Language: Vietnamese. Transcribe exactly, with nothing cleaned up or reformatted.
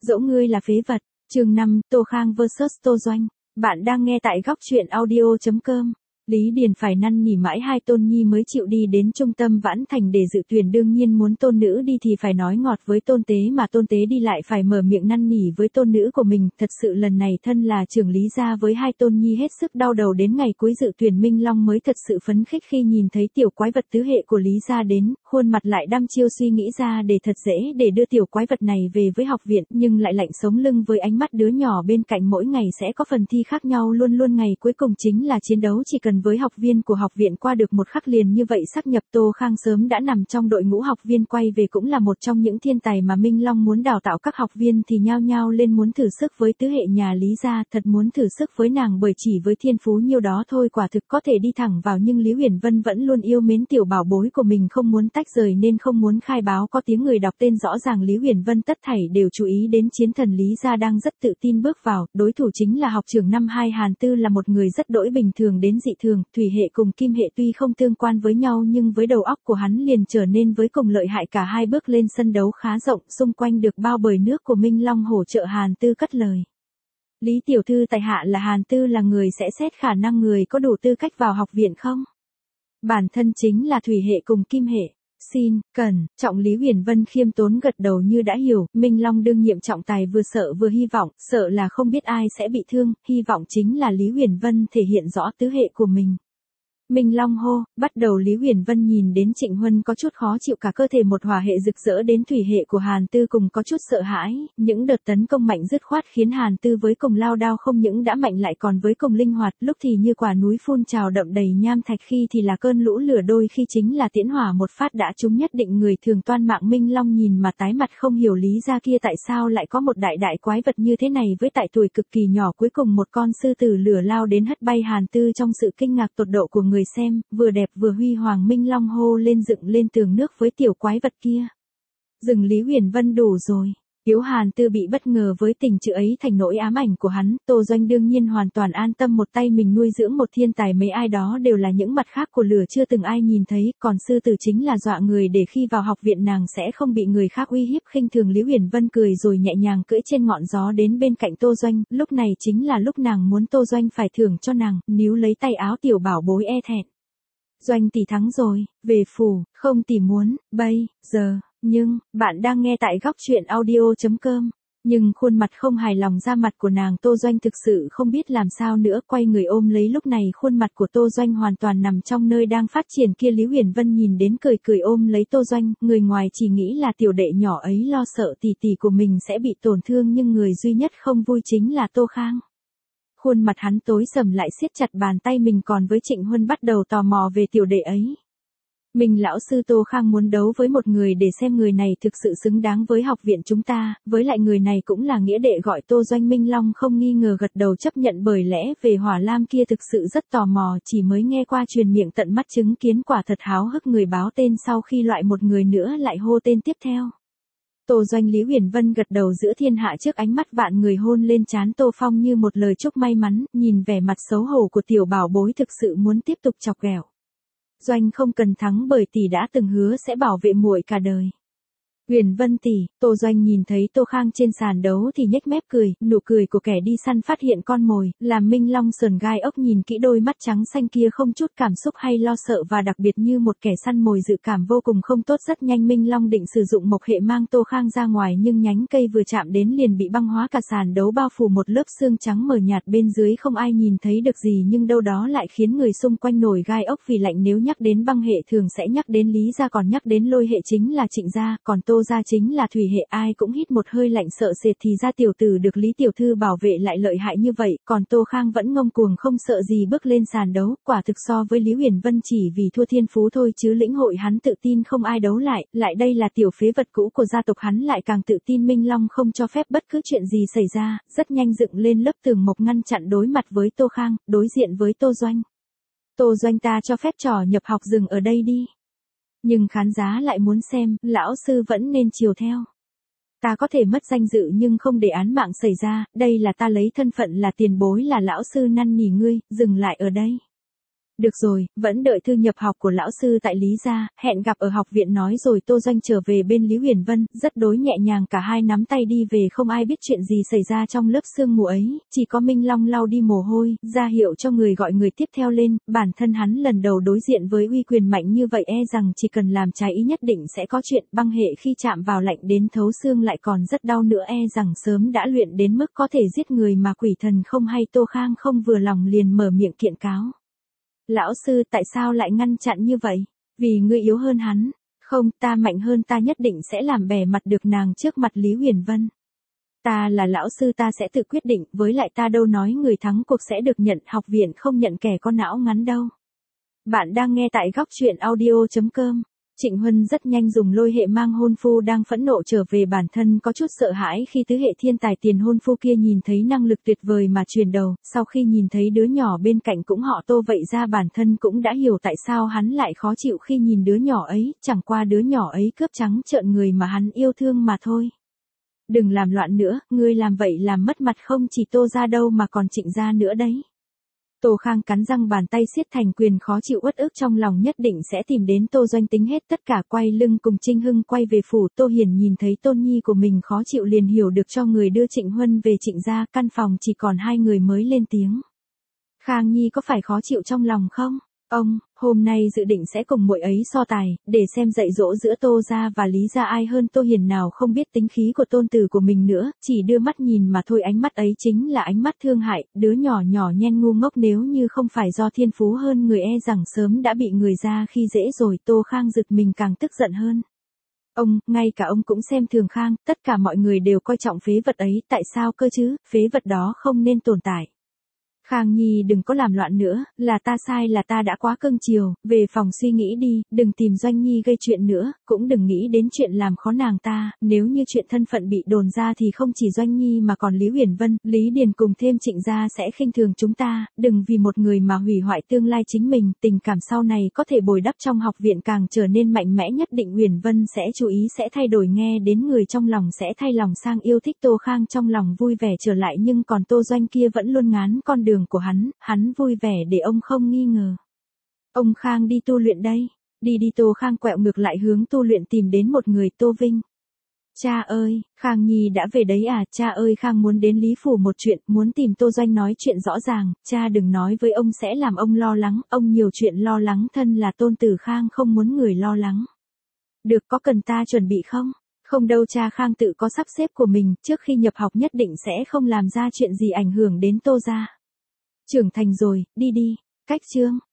Dẫu ngươi là phế vật. Chương năm, Tô Khang versus Tô Doanh. Bạn đang nghe tại góc truyện audio chấm com. Lý Điền phải năn nỉ mãi hai tôn nhi mới chịu đi đến trung tâm Vãn Thành để dự tuyển, đương nhiên muốn tôn nữ đi thì phải nói ngọt với tôn tế, mà tôn tế đi lại phải mở miệng năn nỉ với tôn nữ của mình. Thật sự lần này thân là trưởng Lý gia với hai tôn nhi hết sức đau đầu, đến ngày cuối dự tuyển Minh Long mới thật sự phấn khích khi nhìn thấy tiểu quái vật tứ hệ của Lý gia đến, khuôn mặt lại đăm chiêu suy nghĩ ra để thật dễ để đưa tiểu quái vật này về với học viện, nhưng lại lạnh sống lưng với ánh mắt đứa nhỏ bên cạnh. Mỗi ngày sẽ có phần thi khác nhau, luôn luôn ngày cuối cùng chính là chiến đấu, chỉ cần với học viên của học viện qua được một khắc liền như vậy sáp nhập. Tô Khang sớm đã nằm trong đội ngũ học viên quay về, cũng là một trong những thiên tài mà Minh Long muốn đào tạo. Các học viên thì nhao nhao lên muốn thử sức với tứ hệ nhà Lý gia, thật muốn thử sức với nàng, bởi chỉ với thiên phú nhiêu đó thôi quả thực có thể đi thẳng vào, nhưng Lý Huyền Vân vẫn luôn yêu mến tiểu bảo bối của mình, không muốn tách rời nên không muốn khai báo. Có tiếng người đọc tên rõ ràng Lý Huyền Vân tất thảy đều chú ý đến. Chiến thần Lý gia đang rất tự tin bước vào, đối thủ chính là học trưởng năm hai Hàn Tư, là một người rất đỗi bình thường đến dị thường. Thủy hệ cùng kim hệ tuy không tương quan với nhau nhưng với đầu óc của hắn liền trở nên với cùng lợi hại. Cả hai bước lên sân đấu khá rộng, xung quanh được bao bởi nước của Minh Long hỗ trợ. Hàn Tư cất lời: Lý tiểu thư, tại hạ là Hàn Tư, là người sẽ xét khả năng người có đủ tư cách vào học viện không? Bản thân chính là thủy hệ cùng kim hệ. Xin, cần, trọng. Lý Huyền Vân khiêm tốn gật đầu như đã hiểu. Minh Long đương nhiệm trọng tài, vừa sợ vừa hy vọng, sợ là không biết ai sẽ bị thương, hy vọng chính là Lý Huyền Vân thể hiện rõ tứ hệ của mình. Minh Long hô, bắt đầu. Lý Huyền Vân nhìn đến Trịnh Huân có chút khó chịu, cả cơ thể một hỏa hệ rực rỡ, đến thủy hệ của Hàn Tư cùng có chút sợ hãi. Những đợt tấn công mạnh dứt khoát khiến Hàn Tư với cùng lao đao không những đã mạnh lại còn với cùng linh hoạt, lúc thì như quả núi phun trào đậm đầy nham thạch, khi thì là cơn lũ lửa, đôi khi chính là tiễn hỏa một phát đã trúng, nhất định người thường toan mạng. Minh Long nhìn mà tái mặt, không hiểu Lý gia kia tại sao lại có một đại đại quái vật như thế này, với tại tuổi cực kỳ nhỏ. Cuối cùng một con sư tử lửa lao đến hất bay Hàn Tư. Trong sự kinh ngạc tột độ của người xem, vừa đẹp vừa huy hoàng, Minh Long hô lên dựng lên tường nước với tiểu quái vật kia. Dừng Lý Huyền Vân, đủ rồi. Yếu Hàn Tư bị bất ngờ với tình chữ ấy thành nỗi ám ảnh của hắn. Tô Doanh đương nhiên hoàn toàn an tâm, một tay mình nuôi dưỡng một thiên tài, mấy ai đó đều là những mặt khác của lửa chưa từng ai nhìn thấy. Còn sư tử chính là dọa người, để khi vào học viện nàng sẽ không bị người khác uy hiếp khinh thường. Lý Huyền Vân cười rồi nhẹ nhàng cưỡi trên ngọn gió đến bên cạnh Tô Doanh. Lúc này chính là lúc nàng muốn Tô Doanh phải thưởng cho nàng, níu lấy tay áo tiểu bảo bối e thẹn. Doanh tỷ thắng rồi, về phủ, không tỷ muốn, bây giờ. Nhưng, bạn đang nghe tại góc truyện audio chấm com. Nhưng khuôn mặt không hài lòng ra mặt của nàng Tô Doanh thực sự không biết làm sao nữa, quay người ôm lấy. Lúc này khuôn mặt của Tô Doanh hoàn toàn nằm trong nơi đang phát triển kia. Lý Huyền Vân nhìn đến cười cười ôm lấy Tô Doanh, người ngoài chỉ nghĩ là tiểu đệ nhỏ ấy lo sợ tỷ tỷ của mình sẽ bị tổn thương, nhưng người duy nhất không vui chính là Tô Khang. Khuôn mặt hắn tối sầm lại siết chặt bàn tay mình, còn với Trịnh Huân bắt đầu tò mò về tiểu đệ ấy. Mình lão sư Tô Khang muốn đấu với một người để xem người này thực sự xứng đáng với học viện chúng ta, với lại người này cũng là nghĩa đệ gọi Tô Doanh. Minh Long không nghi ngờ gật đầu chấp nhận, bởi lẽ về Hỏa Lam kia thực sự rất tò mò, chỉ mới nghe qua truyền miệng tận mắt chứng kiến, quả thật háo hức. Người báo tên sau khi loại một người nữa lại hô tên tiếp theo. Tô Doanh. Lý Huyền Vân gật đầu giữa thiên hạ, trước ánh mắt vạn người hôn lên trán Tô Phong như một lời chúc may mắn, nhìn vẻ mặt xấu hổ của tiểu bảo bối thực sự muốn tiếp tục chọc ghẹo. Doanh không cần thắng, bởi tỷ đã từng hứa sẽ bảo vệ muội cả đời. Huyền Vân tỷ. Tô Doanh nhìn thấy Tô Khang trên sàn đấu thì nhếch mép cười, nụ cười của kẻ đi săn phát hiện con mồi, làm Minh Long sờn gai ốc, nhìn kỹ đôi mắt trắng xanh kia không chút cảm xúc hay lo sợ, và đặc biệt như một kẻ săn mồi, dự cảm vô cùng không tốt. Rất nhanh Minh Long định sử dụng mộc hệ mang Tô Khang ra ngoài, nhưng nhánh cây vừa chạm đến liền bị băng hóa, cả sàn đấu bao phủ một lớp xương trắng mờ nhạt, bên dưới không ai nhìn thấy được gì, nhưng đâu đó lại khiến người xung quanh nổi gai ốc vì lạnh. Nếu nhắc đến băng hệ thường sẽ nhắc đến Lý gia, còn nhắc đến lôi hệ chính là Trịnh gia, còn Tô gia chính là thủy hệ. Ai cũng hít một hơi lạnh sợ sệt, thì ra tiểu tử được Lý tiểu thư bảo vệ lại lợi hại như vậy. Còn Tô Khang vẫn ngông cuồng không sợ gì bước lên sàn đấu, quả thực so với Lý Huyền Vân chỉ vì thua thiên phú thôi chứ lĩnh hội hắn tự tin không ai đấu lại, lại đây là tiểu phế vật cũ của gia tộc, hắn lại càng tự tin. Minh Long không cho phép bất cứ chuyện gì xảy ra, rất nhanh dựng lên lớp tường mộc ngăn chặn đối mặt với Tô Khang, đối diện với Tô Doanh. Tô Doanh, ta cho phép trò nhập học dừng ở đây đi. Nhưng khán giả lại muốn xem, lão sư vẫn nên chiều theo. Ta có thể mất danh dự nhưng không để án mạng xảy ra, đây là ta lấy thân phận là tiền bối, là lão sư năn nỉ ngươi, dừng lại ở đây. Được rồi, vẫn đợi thư nhập học của lão sư tại Lý gia, hẹn gặp ở học viện nói rồi Tô Doanh trở về bên Lý Huyền Vân, rất đối nhẹ nhàng cả hai nắm tay đi về không ai biết chuyện gì xảy ra trong lớp sương mù ấy, chỉ có Minh Long lau đi mồ hôi, ra hiệu cho người gọi người tiếp theo lên, bản thân hắn lần đầu đối diện với uy quyền mạnh như vậy e rằng chỉ cần làm trái ý nhất định sẽ có chuyện, băng hệ khi chạm vào lạnh đến thấu xương lại còn rất đau nữa e rằng sớm đã luyện đến mức có thể giết người mà quỷ thần không hay. Tô Khang không vừa lòng liền mở miệng kiện cáo. Lão sư tại sao lại ngăn chặn như vậy? Vì ngươi yếu hơn hắn. Không, ta mạnh hơn, ta nhất định sẽ làm bẻ mặt được nàng trước mặt Lý Huyền Vân. Ta là lão sư, ta sẽ tự quyết định, với lại ta đâu nói người thắng cuộc sẽ được nhận, học viện không nhận kẻ có não ngắn đâu. Bạn đang nghe tại góc truyện audio chấm com. Trịnh Huân rất nhanh dùng lôi hệ mang hôn phu đang phẫn nộ trở về, bản thân có chút sợ hãi khi tứ hệ thiên tài tiền hôn phu kia nhìn thấy năng lực tuyệt vời mà truyền đầu, sau khi nhìn thấy đứa nhỏ bên cạnh cũng họ Tô vậy ra bản thân cũng đã hiểu tại sao hắn lại khó chịu khi nhìn đứa nhỏ ấy, chẳng qua đứa nhỏ ấy cướp trắng trợn người mà hắn yêu thương mà thôi. Đừng làm loạn nữa, ngươi làm vậy làm mất mặt không chỉ Tô gia đâu mà còn Trịnh gia nữa đấy. Tô Khang cắn răng, bàn tay siết thành quyền, khó chịu uất ức trong lòng, nhất định sẽ tìm đến Tô Doanh tính hết tất cả. Quay lưng cùng Trinh Hưng quay về phủ. Tô Hiền nhìn thấy tôn nhi của mình khó chịu liền hiểu được, cho người đưa Trịnh Huân về Trịnh gia. Căn phòng chỉ còn hai người mới lên tiếng. Khang Nhi có phải khó chịu trong lòng không? Ông, hôm nay dự định sẽ cùng muội ấy so tài, để xem dạy dỗ giữa Tô gia và Lý gia ai hơn. Tô Hiền nào không biết tính khí của tôn tử của mình nữa, chỉ đưa mắt nhìn mà thôi, ánh mắt ấy chính là ánh mắt thương hại, đứa nhỏ nhỏ nhen ngu ngốc nếu như không phải do thiên phú hơn người e rằng sớm đã bị người ra khi dễ rồi. Tô Khang giật mình càng tức giận hơn. Ông, ngay cả ông cũng xem thường Khang, tất cả mọi người đều coi trọng phế vật ấy, tại sao cơ chứ, phế vật đó không nên tồn tại. Khang Nhi đừng có làm loạn nữa, là ta sai, là ta đã quá cưng chiều, về phòng suy nghĩ đi, đừng tìm Doanh Nhi gây chuyện nữa, cũng đừng nghĩ đến chuyện làm khó nàng ta, nếu như chuyện thân phận bị đồn ra thì không chỉ Doanh Nhi mà còn Lý Huyền Vân, Lý Điền cùng thêm Trịnh gia sẽ khinh thường chúng ta, đừng vì một người mà hủy hoại tương lai chính mình, tình cảm sau này có thể bồi đắp trong học viện càng trở nên mạnh mẽ, nhất định Huyền Vân sẽ chú ý, sẽ thay đổi, nghe đến người trong lòng sẽ thay lòng sang yêu thích. Tô Khang trong lòng vui vẻ trở lại, nhưng còn Tô Doanh kia vẫn luôn ngán con đường của hắn, hắn vui vẻ để ông không nghi ngờ. Ông Khang đi tu luyện đây, đi đi. Tô Khang quẹo ngược lại hướng tu luyện, tìm đến một người, Tô Vinh. Cha ơi, Khang Nhi đã về đấy à? Cha ơi, Khang muốn đến Lý phủ một chuyện, muốn tìm Tô Doanh nói chuyện rõ ràng, cha đừng nói với ông sẽ làm ông lo lắng, ông nhiều chuyện lo lắng, thân là tôn tử Khang không muốn người lo lắng. Được, có cần ta chuẩn bị không? Không đâu cha, Khang tự có sắp xếp của mình, trước khi nhập học nhất định sẽ không làm ra chuyện gì ảnh hưởng đến Tô gia. Trưởng thành rồi, đi đi. Cách chương